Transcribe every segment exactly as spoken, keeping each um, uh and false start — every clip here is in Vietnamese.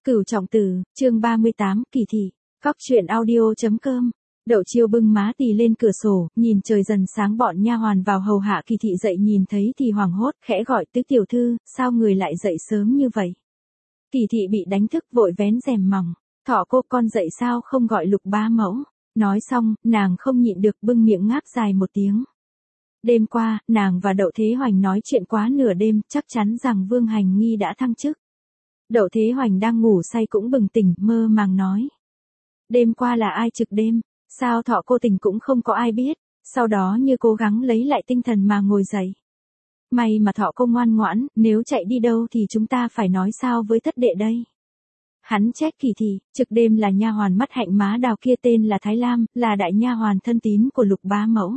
Cửu trọng tử, chương ba mươi tám, kỳ thị. Cóc truyện audio.com. Đậu Chiêu bưng má tì lên cửa sổ, nhìn trời dần sáng, bọn nha hoàn vào hầu hạ Kỳ thị dậy nhìn thấy thì hoảng hốt, khẽ gọi tứ tiểu thư, sao người lại dậy sớm như vậy? Kỳ thị bị đánh thức vội vén rèm mỏng, thỏ cô con dậy sao không gọi Lục bá mẫu? Nói xong, nàng không nhịn được bưng miệng ngáp dài một tiếng. Đêm qua, nàng và Đậu Thế Hoành nói chuyện quá nửa đêm, chắc chắn rằng Vương Hành Nghi đã thăng chức. Đậu Thế Hoành đang ngủ say cũng bừng tỉnh, mơ màng nói. Đêm qua là ai trực đêm, sao thọ cô tỉnh cũng không có ai biết, sau đó như cố gắng lấy lại tinh thần mà ngồi dậy. May mà thọ cô ngoan ngoãn, nếu chạy đi đâu thì chúng ta phải nói sao với thất đệ đây. Hắn trách Kỳ thị, trực đêm là nha hoàn mắt hạnh má đào kia tên là Thái Lam, là đại nha hoàn thân tín của Lục bá mẫu.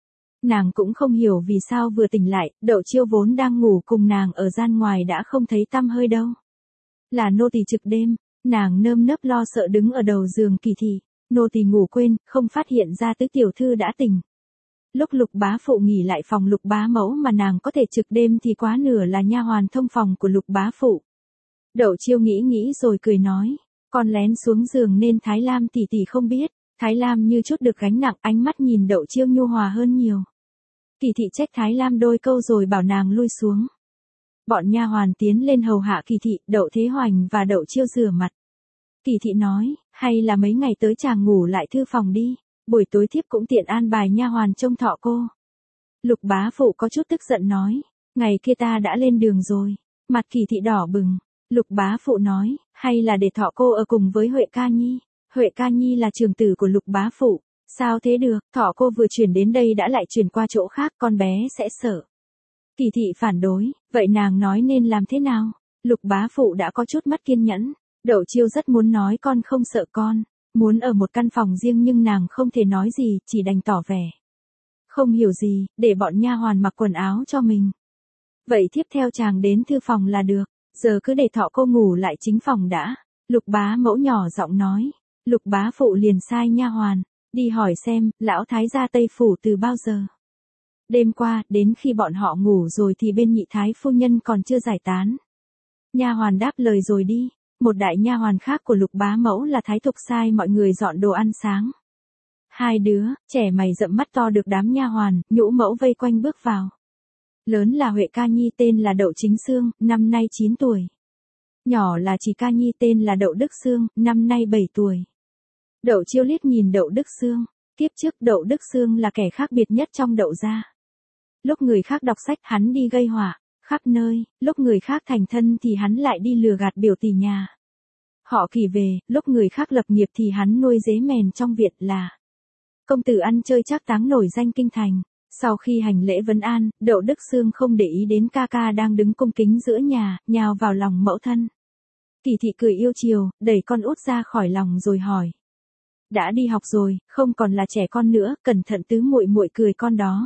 Nàng cũng không hiểu vì sao vừa tỉnh lại, Đậu Chiêu vốn đang ngủ cùng nàng ở gian ngoài đã không thấy tăm hơi đâu. Là nô tỳ trực đêm, nàng nơm nớp lo sợ đứng ở đầu giường Kỳ thị, nô tỳ ngủ quên, không phát hiện ra tứ tiểu thư đã tỉnh. Lúc Lục bá phụ nghỉ lại phòng Lục bá mẫu mà nàng có thể trực đêm thì quá nửa là nha hoàn thông phòng của Lục bá phụ. Đậu Chiêu nghĩ nghĩ rồi cười nói, con lén xuống giường nên Thái Lam tỷ tỷ không biết. Thái Lam như chút được gánh nặng, ánh mắt nhìn Đậu Chiêu nhu hòa hơn nhiều. Kỳ thị trách Thái Lam đôi câu rồi bảo nàng lui xuống. Bọn nha hoàn tiến lên hầu hạ Kỳ thị, Đậu Thế Hoành và Đậu Chiêu rửa mặt. Kỳ thị nói, hay là mấy ngày tới chàng ngủ lại thư phòng đi, buổi tối thiếp cũng tiện an bài nha hoàn trông thọ cô. Lục bá phụ có chút tức giận nói, ngày kia ta đã lên đường rồi. Mặt Kỳ thị đỏ bừng. Lục bá phụ nói, hay là để thọ cô ở cùng với Huệ Ca Nhi. Huệ Ca Nhi là trưởng tử của Lục bá phụ. Sao thế được, thọ cô vừa chuyển đến đây đã lại chuyển qua chỗ khác, con bé sẽ sợ. Kỳ thị phản đối, vậy nàng nói nên làm thế nào? Lục bá phụ đã có chút mất kiên nhẫn. Đậu Chiêu rất muốn nói con không sợ con, muốn ở một căn phòng riêng nhưng nàng không thể nói gì, chỉ đành tỏ vẻ. Không hiểu gì, để bọn nha hoàn mặc quần áo cho mình. Vậy tiếp theo chàng đến thư phòng là được, giờ cứ để thọ cô ngủ lại chính phòng đã. Lục bá mẫu nhỏ giọng nói. Lục bá phụ liền sai nha hoàn, đi hỏi xem, lão thái gia Tây Phủ từ bao giờ. Đêm qua, đến khi bọn họ ngủ rồi thì bên nhị thái phu nhân còn chưa giải tán. Nha hoàn đáp lời rồi đi, một đại nha hoàn khác của Lục bá mẫu là Thái Thục sai mọi người dọn đồ ăn sáng. Hai đứa, trẻ mày rậm mắt to được đám nha hoàn, nhũ mẫu vây quanh bước vào. Lớn là Huệ Ca Nhi tên là Đậu Chính Xương, năm nay chín tuổi. Nhỏ là Chỉ Ca Nhi tên là Đậu Đức Xương, năm nay bảy tuổi. Đậu Chiêu liếc nhìn Đậu Đức Xương, kiếp trước Đậu Đức Xương là kẻ khác biệt nhất trong Đậu gia. Lúc người khác đọc sách hắn đi gây họa khắp nơi, lúc người khác thành thân thì hắn lại đi lừa gạt biểu tỷ nhà họ Kỳ về, lúc người khác lập nghiệp thì hắn nuôi dế mèn trong viện là công tử ăn chơi trác táng nổi danh kinh thành. Sau khi hành lễ vấn an, Đậu Đức Xương không để ý đến ca ca đang đứng cung kính giữa nhà, nhào vào lòng mẫu thân. Kỳ thị cười yêu chiều, đẩy con út ra khỏi lòng rồi hỏi. Đã đi học rồi, không còn là trẻ con nữa, cẩn thận tứ muội muội cười con đó.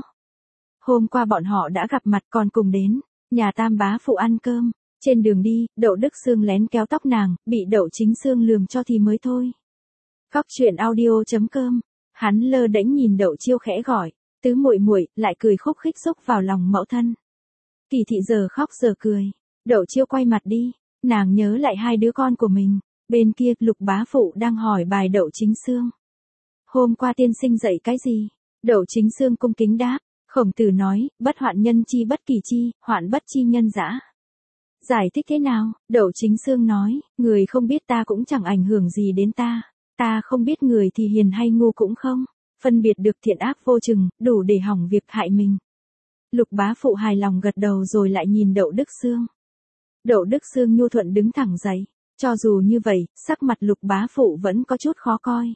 Hôm qua bọn họ đã gặp mặt còn cùng đến nhà Tam bá phụ ăn cơm. Trên đường đi, Đậu Đức Xương lén kéo tóc nàng, bị Đậu Chính Xương lườm cho thì mới thôi. Cóc truyện audio.com. Hắn lơ đễnh nhìn Đậu Chiêu khẽ gọi, tứ muội muội, lại cười khúc khích xúc vào lòng mẫu thân. Kỳ thị giờ khóc giờ cười. Đậu Chiêu quay mặt đi, nàng nhớ lại hai đứa con của mình. Bên kia, Lục bá phụ đang hỏi bài Đậu Chính Xương. Hôm qua tiên sinh dạy cái gì? Đậu Chính Xương cung kính đáp. Khổng Tử nói, bất hoạn nhân chi bất kỳ chi, hoạn bất chi nhân dã. Giải thích thế nào? Đậu Chính Xương nói, người không biết ta cũng chẳng ảnh hưởng gì đến ta. Ta không biết người thì hiền hay ngu cũng không. Phân biệt được thiện ác vô chừng, đủ để hỏng việc hại mình. Lục bá phụ hài lòng gật đầu rồi lại nhìn Đậu Đức Xương. Đậu Đức Xương nhu thuận đứng thẳng dậy. Cho dù như vậy, sắc mặt Lục bá phụ vẫn có chút khó coi.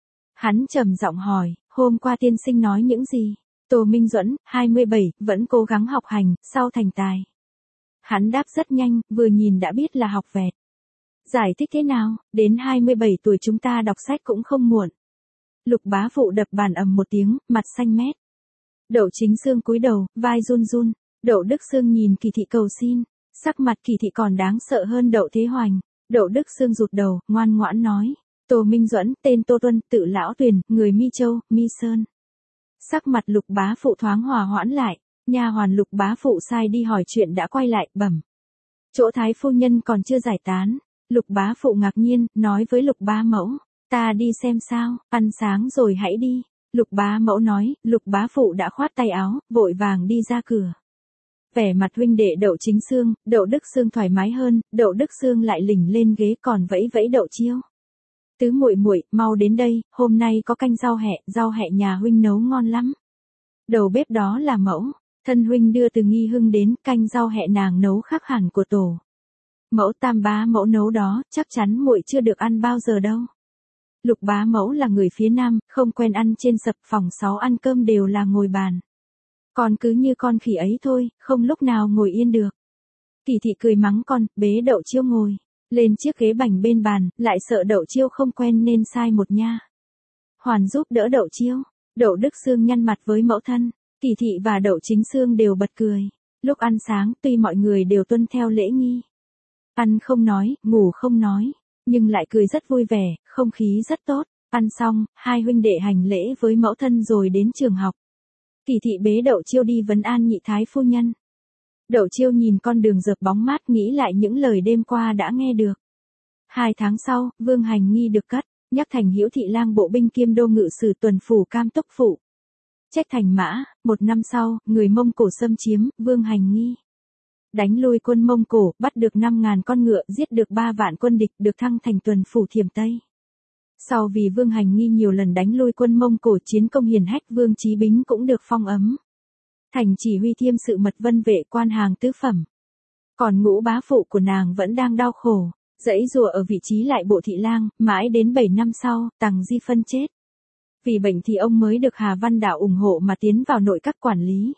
Hắn trầm giọng hỏi, hôm qua tiên sinh nói những gì? Tô Minh Duẫn, hai mươi bảy, vẫn cố gắng học hành, sau thành tài. Hắn đáp rất nhanh, vừa nhìn đã biết là học vẹt. Giải thích thế nào, đến hai mươi bảy tuổi chúng ta đọc sách cũng không muộn. Lục bá phụ đập bàn ầm một tiếng, mặt xanh mét. Đậu Chính Xương cúi đầu, vai run run. Đậu Đức Xương nhìn Kỳ thị cầu xin. Sắc mặt Kỳ thị còn đáng sợ hơn Đậu Thế Hoành. Đậu Đức Xương rụt đầu, ngoan ngoãn nói. Tô Minh Duẫn, tên Tô Tuân, tự Lão Tuyền, người Mi Châu, Mi Sơn. Sắc mặt Lục bá phụ thoáng hòa hoãn lại, nha hoàn Lục bá phụ sai đi hỏi chuyện đã quay lại, bẩm. Chỗ thái phu nhân còn chưa giải tán, Lục bá phụ ngạc nhiên, nói với lục bá mẫu, ta đi xem sao, ăn sáng rồi hãy đi. Lục bá mẫu nói, lục bá phụ đã khoát tay áo, vội vàng đi ra cửa. Vẻ mặt huynh đệ Đậu Chính Xương, Đậu Đức Xương thoải mái hơn, Đậu Đức Xương lại lỉnh lên ghế còn vẫy vẫy Đậu Chiêu. Tứ muội muội, mau đến đây, hôm nay có canh rau hẹ, rau hẹ nhà huynh nấu ngon lắm. Đầu bếp đó là mẫu, thân huynh đưa từ Nghi Hưng đến, canh rau hẹ nàng nấu khác hẳn của tổ. Mẫu tam bá mẫu nấu đó, chắc chắn muội chưa được ăn bao giờ đâu. Lục bá mẫu là người phía Nam, không quen ăn trên sập, phòng sáu ăn cơm đều là ngồi bàn. Còn cứ như con khỉ ấy thôi, không lúc nào ngồi yên được. Kỳ thị cười mắng con, bế Đậu Chiêu ngồi lên chiếc ghế bành bên bàn, lại sợ Đậu Chiêu không quen nên sai một nha hoàn giúp đỡ Đậu Chiêu. Đậu Đức Xương nhăn mặt với mẫu thân, Kỳ thị và Đậu Chính Xương đều bật cười. Lúc ăn sáng, tuy mọi người đều tuân theo lễ nghi, ăn không nói, ngủ không nói, nhưng lại cười rất vui vẻ, không khí rất tốt. Ăn xong, hai huynh đệ hành lễ với mẫu thân rồi đến trường học. Kỳ thị bế Đậu Chiêu đi vấn an nhị thái phu nhân. Đậu Chiêu nhìn con đường dợp bóng mát nghĩ lại những lời đêm qua đã nghe được. Hai tháng sau, Vương Hành Nghi được cất, nhắc thành Hữu Thị Lang bộ binh kiêm đô ngự sử tuần phủ Cam Túc phủ. Trách thành Mã, một năm sau, người Mông Cổ xâm chiếm, Vương Hành Nghi đánh lui quân Mông Cổ, bắt được năm ngàn con ngựa, giết được ba vạn quân địch, được thăng thành tuần phủ Thiểm Tây. Sau vì Vương Hành Nghi nhiều lần đánh lui quân Mông Cổ, chiến công hiển hách, Vương Chí Bính cũng được phong ấm thành chỉ huy thiêm sự mật vân vệ, quan hàng tứ phẩm. Còn ngũ bá phụ của nàng vẫn đang đau khổ, giãy giụa ở vị trí lại bộ thị lang, mãi đến bảy năm sau, Tằng Di Phân chết. Vì bệnh thì ông mới được Hà Văn Đạo ủng hộ mà tiến vào nội các quản lý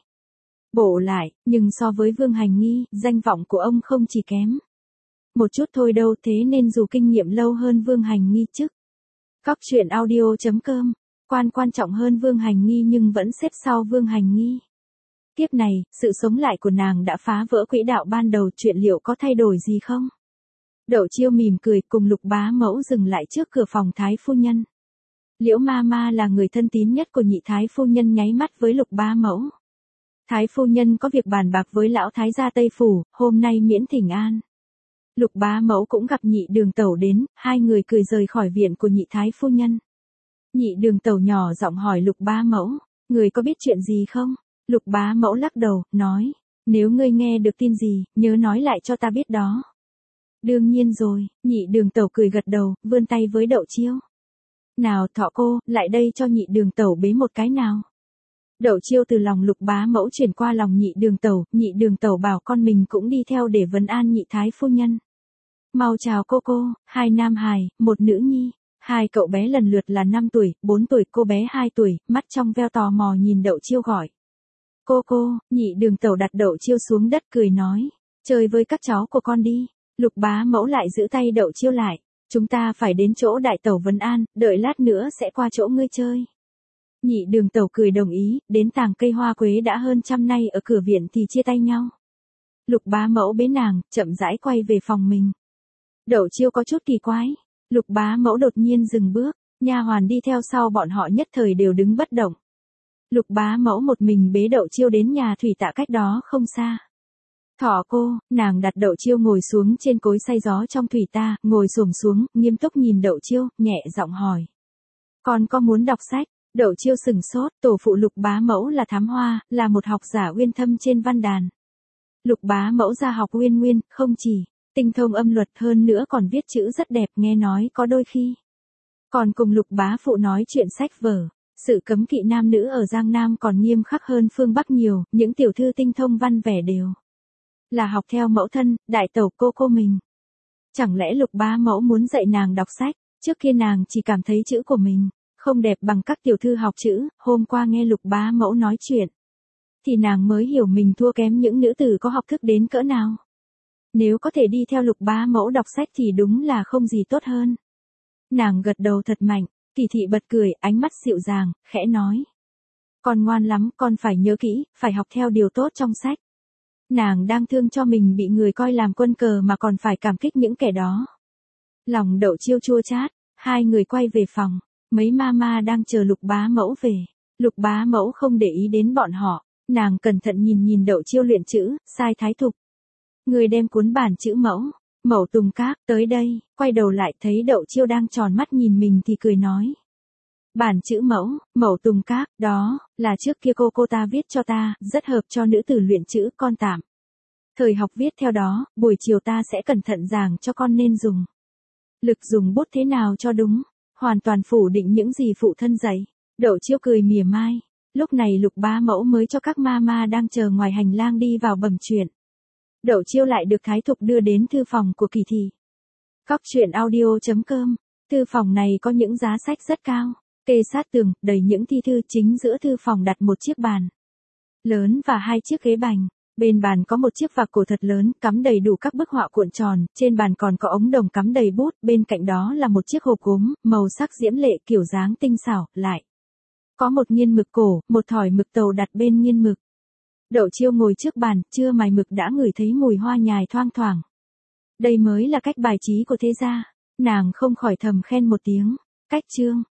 bộ lại, nhưng so với Vương Hành Nghi, danh vọng của ông không chỉ kém một chút thôi đâu, thế nên dù kinh nghiệm lâu hơn Vương Hành Nghi chức. Cóc truyện audio chấm com, quan quan trọng hơn Vương Hành Nghi nhưng vẫn xếp sau Vương Hành Nghi. Tiếp này, sự sống lại của nàng đã phá vỡ quỹ đạo ban đầu, chuyện liệu có thay đổi gì không? Đậu Chiêu mỉm cười cùng lục bá mẫu dừng lại trước cửa phòng thái phu nhân. Liễu ma ma là người thân tín nhất của nhị thái phu nhân nháy mắt với lục bá mẫu. Thái phu nhân có việc bàn bạc với lão thái gia Tây Phủ, hôm nay miễn thỉnh an. Lục bá mẫu cũng gặp nhị đường tẩu đến, hai người cười rời khỏi viện của nhị thái phu nhân. Nhị đường tẩu nhỏ giọng hỏi lục bá mẫu, người có biết chuyện gì không? Lục bá mẫu lắc đầu, nói, nếu ngươi nghe được tin gì, nhớ nói lại cho ta biết đó. Đương nhiên rồi, nhị đường tẩu cười gật đầu, vươn tay với Đậu Chiêu. Nào Thọ cô, lại đây cho nhị đường tẩu bế một cái nào. Đậu Chiêu từ lòng lục bá mẫu chuyển qua lòng nhị đường tẩu, nhị đường tẩu bảo con mình cũng đi theo để vấn an nhị thái phu nhân. Mau chào cô cô, hai nam hài, một nữ nhi. Hai cậu bé lần lượt là năm tuổi, bốn tuổi, cô bé hai tuổi, mắt trong veo tò mò nhìn Đậu Chiêu gọi. Cô cô, nhị đường tẩu đặt Đậu Chiêu xuống đất cười nói, chơi với các cháu của con đi. Lục bá mẫu lại giữ tay Đậu Chiêu lại, chúng ta phải đến chỗ đại tẩu vấn an, đợi lát nữa sẽ qua chỗ ngươi chơi. Nhị đường tẩu cười đồng ý, đến tàng cây hoa quế đã hơn trăm nay ở cửa viện thì chia tay nhau. Lục bá mẫu bế nàng, chậm rãi quay về phòng mình. Đậu Chiêu có chút kỳ quái, lục bá mẫu đột nhiên dừng bước, nha hoàn đi theo sau bọn họ nhất thời đều đứng bất động. Lục bá mẫu một mình bế Đậu Chiêu đến nhà thủy tạ cách đó không xa. Thỏ cô, nàng đặt Đậu Chiêu ngồi xuống trên cối xay gió trong thủy ta, ngồi xổm xuống, nghiêm túc nhìn Đậu Chiêu, nhẹ giọng hỏi. Con có muốn đọc sách? Đậu Chiêu sừng sốt, tổ phụ lục bá mẫu là thám hoa, là một học giả uyên thâm trên văn đàn. Lục bá mẫu ra học uyên nguyên, không chỉ tinh thông âm luật hơn nữa còn viết chữ rất đẹp, nghe nói có đôi khi còn cùng lục bá phụ nói chuyện sách vở. Sự cấm kỵ nam nữ ở Giang Nam còn nghiêm khắc hơn phương Bắc nhiều, những tiểu thư tinh thông văn vẻ đều là học theo mẫu thân, đại tẩu cô cô mình. Chẳng lẽ lục bá mẫu muốn dạy nàng đọc sách, trước kia nàng chỉ cảm thấy chữ của mình không đẹp bằng các tiểu thư học chữ, hôm qua nghe lục bá mẫu nói chuyện thì nàng mới hiểu mình thua kém những nữ tử có học thức đến cỡ nào. Nếu có thể đi theo lục bá mẫu đọc sách thì đúng là không gì tốt hơn. Nàng gật đầu thật mạnh. Kỳ thị bật cười, ánh mắt dịu dàng, khẽ nói. Con ngoan lắm, con phải nhớ kỹ, phải học theo điều tốt trong sách. Nàng đang thương cho mình bị người coi làm quân cờ mà còn phải cảm kích những kẻ đó. Lòng Đậu Chiêu chua chát, hai người quay về phòng, mấy mama đang chờ lục bá mẫu về. Lục bá mẫu không để ý đến bọn họ, nàng cẩn thận nhìn nhìn Đậu Chiêu luyện chữ, sai thái thục. Người đem cuốn bản chữ mẫu Mậu Tùng Các, tới đây, quay đầu lại thấy Đậu Chiêu đang tròn mắt nhìn mình thì cười nói. Bản chữ mẫu, Mậu Tùng Các, đó, là trước kia cô cô ta viết cho ta, rất hợp cho nữ tử luyện chữ, con tạm. Thời học viết theo đó, buổi chiều ta sẽ cẩn thận giảng cho con nên dùng. Lực dùng bút thế nào cho đúng, hoàn toàn phủ định những gì phụ thân dạy. Đậu Chiêu cười mỉa mai. Lúc này Lục bá mẫu mới cho các ma ma đang chờ ngoài hành lang đi vào bẩm chuyện. Đậu Chiêu lại được Thái Thục đưa đến thư phòng của Kỳ Thị. Cóc truyện audio chấm com. Thư phòng này có những giá sách rất cao, kê sát tường, đầy những thi thư. Chính giữa thư phòng đặt một chiếc bàn lớn và hai chiếc ghế bành. Bên bàn có một chiếc vạc cổ thật lớn, cắm đầy đủ các bức họa cuộn tròn, trên bàn còn có ống đồng cắm đầy bút, bên cạnh đó là một chiếc hộp gốm, màu sắc diễm lệ, kiểu dáng tinh xảo, lại có một nghiên mực cổ, một thỏi mực tàu đặt bên nghiên mực. Đậu Chiêu ngồi trước bàn, chưa mài mực đã ngửi thấy mùi hoa nhài thoang thoảng. Đây mới là cách bài trí của thế gia, nàng không khỏi thầm khen một tiếng. Cách chương